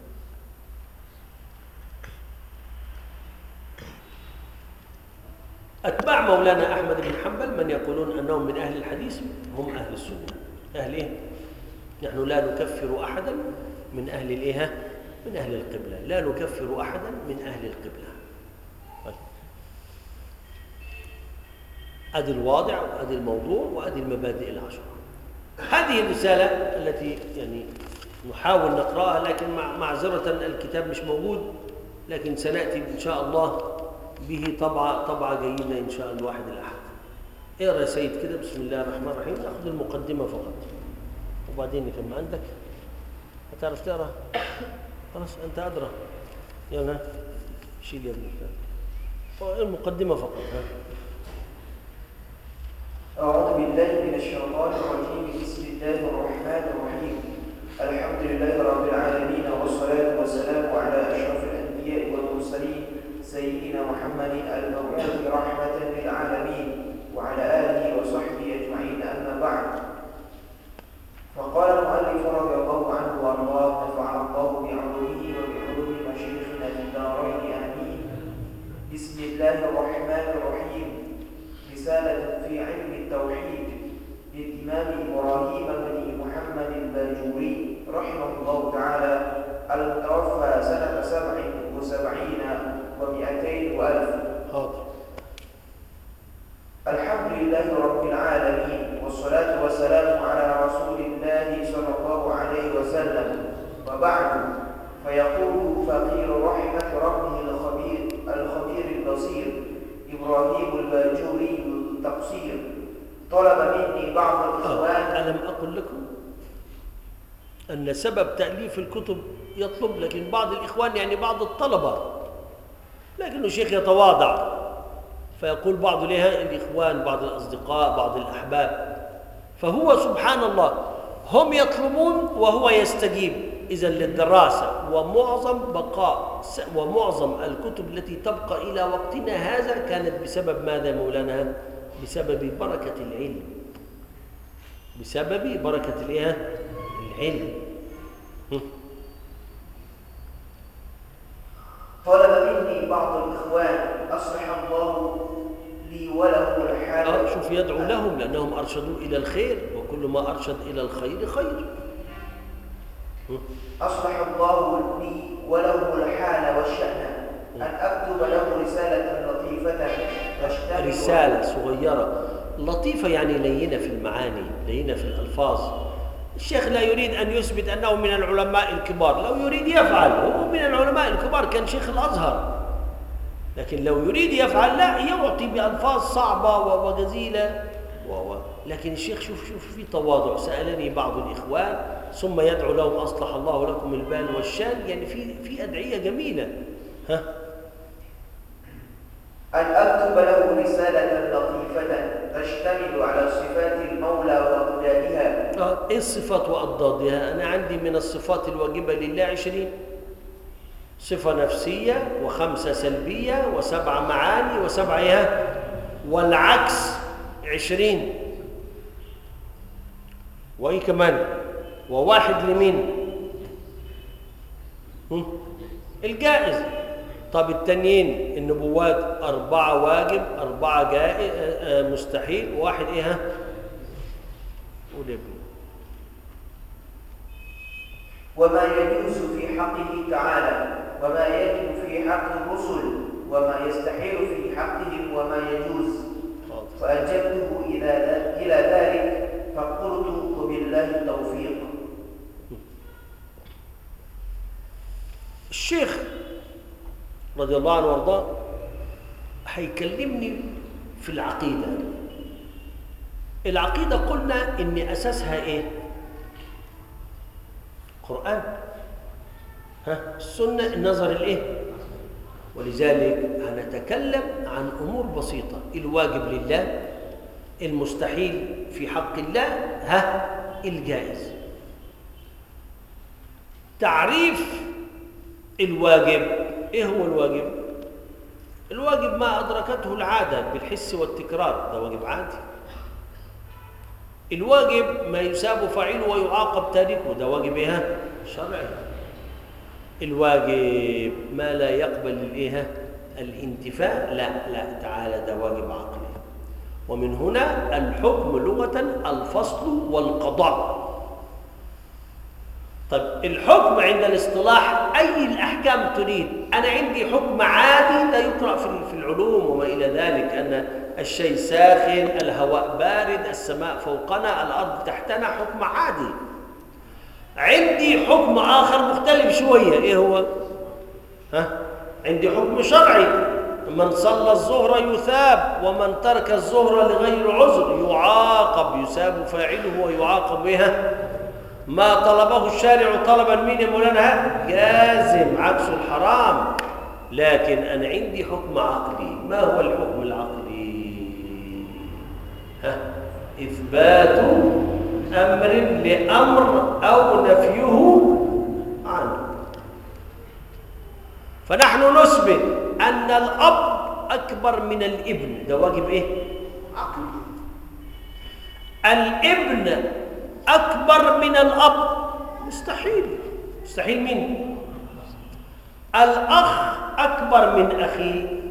أتباع مولانا أحمد بن حنبل من يقولون أنهم من أهل الحديث هم أهل السنة. أهل إيه؟ نحن لا نكفر أحدا من أهل الإيه؟ من أهل القبلة، لا نكفر أحدا من أهل القبلة. أدي الواضع وأدي الموضوع وأدي المبادئ العشرة. هذه الرسالة التي يعني نحاول نقرأها، لكن معذرة الكتاب مش موجود، لكن سنأتي إن شاء الله به طبعة جيدة إن شاء الله واحد الأحد. اقرأ يا سيد كده، بسم الله الرحمن الرحيم، نأخذ المقدمة فقط وبعدين يتم. عندك هتعرف تقرأ؟ خلاص أنت أدرى. يلا شيل يا ابني المقدمة فقط. أعوذ بالله من الشيطان الرجيم. بسم الله الرحمن الرحيم. الحمد لله رب العالمين، والصلاة والسلام على أشرف الأنبياء والمرسلين سيدنا محمد المبعوث رحمة للعالمين، وعلى آله وصحبه أجمعين. أما بعد، فقال المؤلف رضي الله عنه وأرضاه: نفعنا الله بعلومه وبعلوم مشايخنا في الدارين آمين. بسم الله الرحمن الرحيم. رسالة في علم التوحيد للإمام إبراهيم بن محمد الباجوري رحمه الله تعالى، المتوفى سنة 77 و200 وألف. الحمد لله رب العالمين، والصلاة والسلام على رسول الله صلى الله عليه وسلم. وبعد، فيقول فقير رحمة ربه الخبير البصير إبراهيم الباجوري التقصير، طلب مني بعض الإخوان. ألم أقل لكم أن سبب تأليف الكتب يطلب، لكن بعض الإخوان يعني بعض الطلبة، لكن الشيخ يتواضع فيقول بعض لها الإخوان، بعض الأصدقاء، بعض الأحباب. فهو سبحان الله هم يطلبون وهو يستجيب إذن للدراسة. ومعظم الكتب التي تبقى إلى وقتنا هذا كانت بسبب ماذا مولانا؟ بسبب بركة العلم، بسبب بركة العلم. طلب مني بعض الإخوان أصلح الله لي وله الحال. شوف، يدعو لهم لأنهم أرشدوا إلى الخير، وكل ما أرشد إلى الخير خير. أصلح الله لي وله الحال والشأن أن أكتب له رسالة لطيفة تشتمل رسالة صغيرة لطيفة يعني لينة في المعاني، لينة في الألفاظ. الشيخ لا يريد أن يثبت أنه من العلماء الكبار، لو يريد يفعل، هو من العلماء الكبار كان شيخ الأزهر، لكن لو يريد يفعل لا يعطي بألفاظ صعبة وجزيلة لكن الشيخ شوف في تواضع. سألني بعض الإخوان ثم يدعو لهم أصلح الله لكم البال والشان، يعني في أدعية جميلة. ها أن أكتب له رسالة لطيفة تشتمل على صفات المولى وأضدادها. إيه الصفات وأضدادها؟ أنا عندي من الصفات الواجبة لله 20 صفة نفسية و5 سلبية و7 معاني و7 إيه؟ والعكس 20 وإيه كمان؟ وواحد لمين؟ الجائز. طب التانيين النبوات 4 واجب 4 جائز مستحيل وواحد إيه؟ قول يا ابني. وما يجوز في حقه تعالى وما يجب في حق الرسل وما يستحيل في حقهم وما يجوز. فأجبته إلى ذلك فقلت وبالله التوفيق. الشيخ رضي الله عنه وارضاه هيكلمني في العقيدة. العقيدة قلنا إن أساسها إيه؟ قرآن، السنة، النظر الإيه؟ ولذلك هنتكلم عن أمور بسيطة: الواجب لله، المستحيل في حق الله، الجائز. تعريف الواجب. إيه هو الواجب؟ الواجب ما أدركته العادة بالحس والتكرار، ده واجب عادي. الواجب ما يساب فاعله ويعاقب تاركه، ده واجب إيه؟ شرعي. الواجب ما لا يقبل الانتفاء، لا تعالى ده واجب عقلي. ومن هنا الحكم لغة الفصل والقضاء. طيب الحكم عند الاصطلاح أي الأحكام تريد؟ أنا عندي حكم عادي لا يقرأ في العلوم وما إلى ذلك، أن الشيء ساخن، الهواء بارد، السماء فوقنا، الأرض تحتنا، حكم عادي. عندي حكم آخر مختلف شوية. إيه هو؟ عندي حكم شرعي: من صلى الظهر يثاب، ومن ترك الظهر لغير عذر يعاقب، يثاب فاعله ويعاقب بها. ما طلبه الشارع طلبا من مولانا جازم، عكس الحرام. لكن أنا عندي حكم عقلي. ما هو الحكم العقلي؟ إثبات أمر لأمر أو نفيه عنه. فنحن نثبت أن الأب أكبر من الابن، ده واجب إيه؟ عقلي. الابن أكبر من الأب، مستحيل. مستحيل مين؟ الأخ أكبر من أخيه،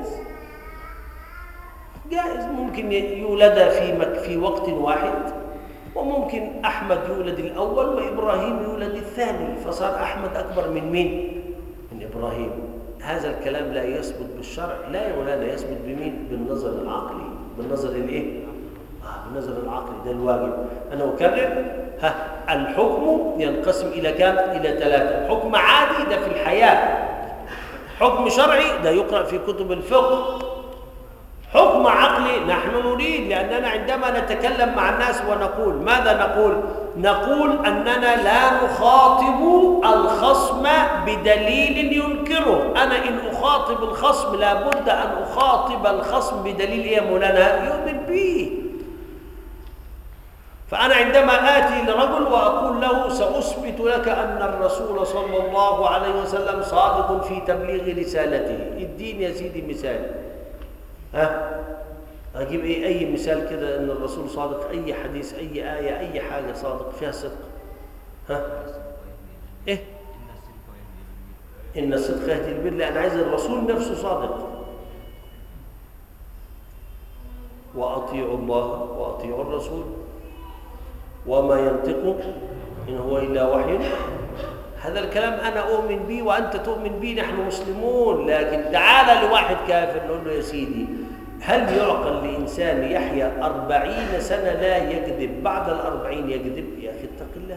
جائز. ممكن يولد في وقت واحد، وممكن أحمد يولد الأول وإبراهيم يولد الثاني، فصار أحمد أكبر من مين؟ من إبراهيم. هذا الكلام لا يثبت بالشرع، لا يا مولانا، يثبت بمين؟ بالنظر العقلي. بالنظر الإيه؟ بالنظر العقلي. ده الواجب. أنا أكرر: الحكم ينقسم إلى كام؟ إلى 3. حكم عادي ده في الحياة، حكم شرعي ده يقرأ في كتب الفقه، حكم عقلي نحن نريد. لأننا عندما نتكلم مع الناس ونقول ماذا نقول؟ نقول أننا لا نخاطب الخصم بدليل ينكره. أنا إن أخاطب الخصم لابد أن أخاطب الخصم بدليل إيه مولانا؟ يؤمن به. فأنا عندما آتي لرجل وأقول له سأثبت لك أن الرسول صلى الله عليه وسلم صادق في تبليغ رسالته، اديني يا سيدي مثال. أجيب أي مثال كده أن الرسول صادق، أي حديث، أي آية، أي حاجة صادق فيها صدق. إيه؟ إن الصدق يهدي البر. لأن عايز الرسول نفسه صادق. وأطيعوا الله وأطيعوا الرسول وما ينطق إن هو إلا وحي. هذا الكلام أنا أؤمن به وأنت تؤمن به، نحن مسلمون. لكن تعال لواحد كافر نقول له يا سيدي هل يعقل لإنسان يحيا 40 سنة لا يكذب، بعد 40 يكذب؟ يا أخي اتق الله،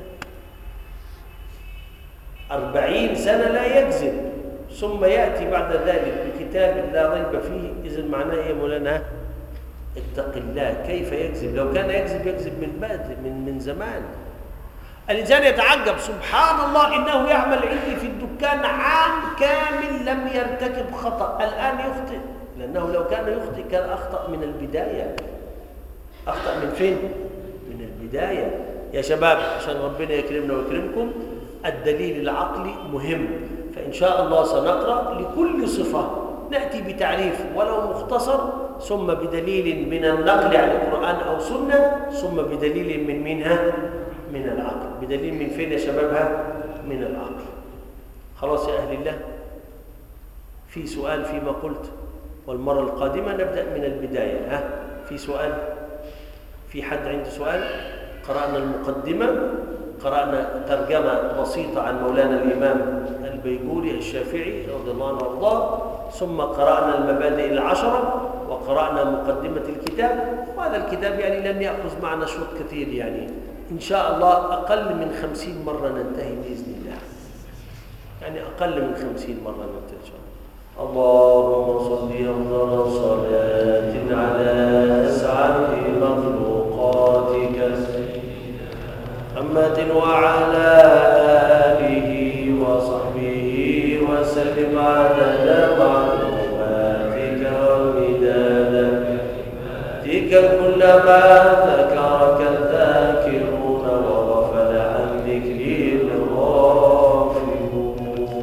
40 سنة لا يكذب ثم يأتي بعد ذلك بكتاب لا ريب فيه، إذن معناه إيه مولانا؟ اتق الله. كيف يكذب؟ لو كان يكذب من زمان. الإنسان يتعجب سبحان الله إنه يعمل عندي في الدكان عام كامل لم يرتكب خطأ، الآن يخطئ، لأنه لو كان يخطئ كان أخطأ من البداية. أخطأ من فين؟ من البداية. يا شباب عشان ربنا يكرمنا ويكرمكم الدليل العقلي مهم، فإن شاء الله سنقرأ لكل صفة نأتي بتعريف ولو مختصر، ثم بدليل من النقل عن القرآن أو سنة، ثم بدليل من منها من العقل. بدليل من فين يا شبابها؟ من العقل. خلاص يا أهل الله، في سؤال فيما قلت؟ والمرة القادمة نبدأ من البداية. ها في سؤال؟ في حد عنده سؤال؟ قرأنا المقدمة، قرأنا ترجمة بسيطة عن مولانا الإمام البيجوري الشافعي رضي الله عنه وارضاه، ثم قرأنا المبادئ العشرة وقرأنا مقدمة الكتاب. وهذا الكتاب يعني لن يأخذ معنا شوط كثير، يعني إن شاء الله أقل من 50 مرة ننتهي بإذن الله، يعني أقل من 50 مرة ننتهي إن شاء الله. اللهم صل أفضل صلاة على أسعد مخلوقاتك محمد وعلى آله وصحبه وسلم عدد معلوماتك ومداد كلماتك كلما ذكرك الذاكرون وغفل عن ذكره الغافلون.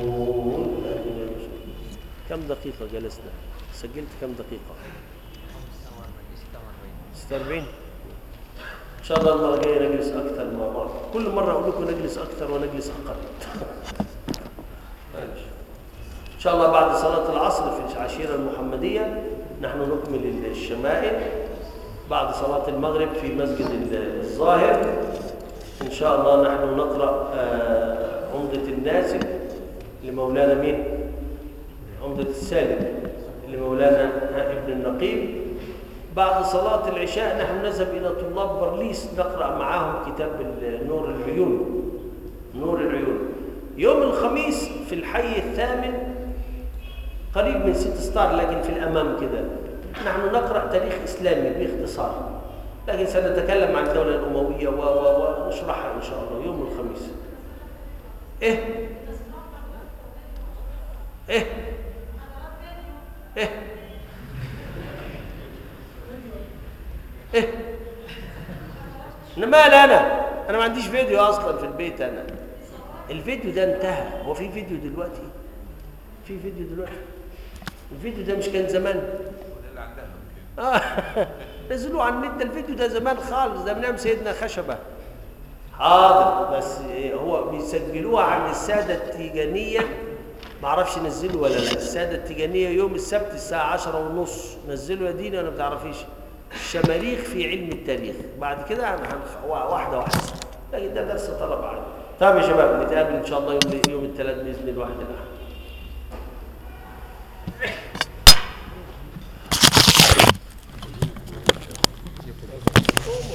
كم دقيقة جلسنا؟ سجلت كم دقيقة؟ 46. إن شاء الله المرة الجاية نجلس أكثر مع بعض. كل مرة أقول لكم نجلس أكثر ونجلس أقل. إن شاء الله بعد صلاة العصر في العشيرة المحمدية نحن نكمل الشمائل. بعد صلاة المغرب في مسجد الظاهر إن شاء الله نحن نقرأ عمدة الناسك لمولانا مين؟ عمدة السالك لمولانا ابن النقيب. بعد صلاة العشاء نحن نذهب إلى طلاب برليس نقرأ معاهم كتاب نور العيون. نور العيون يوم الخميس في الحي الثامن قريب من سيتي ستار، لكن في الأمام كده نحن نقرأ تاريخ إسلامي باختصار، لكن سنتكلم عن الدولة الأموية ونشرحها إن شاء الله يوم الخميس. إيه مال انا ما عنديش فيديو اصلا في البيت. انا الفيديو ده انتهى. هو في فيديو دلوقتي؟ في فيديو دلوقتي؟ الفيديو ده مش كان زمان؟ نزلوه على النت. الفيديو ده زمان خالص، ده بنعمل سيدنا خشبه. حاضر، بس هو بيسجلوها عن الساده التيجانيه، ما اعرفش نزلوا ولا لا. الساده التيجانيه يوم السبت الساعه 10:30 نزلوا يا ديني ولا ما بتعرفيش؟ الشماريخ في علم التاريخ. بعد كده واحده واحده، لكن ده درس طلب عادي. طيب يا شباب نتقابل ان شاء الله يوم الثلاث باذن الواحد الاحد.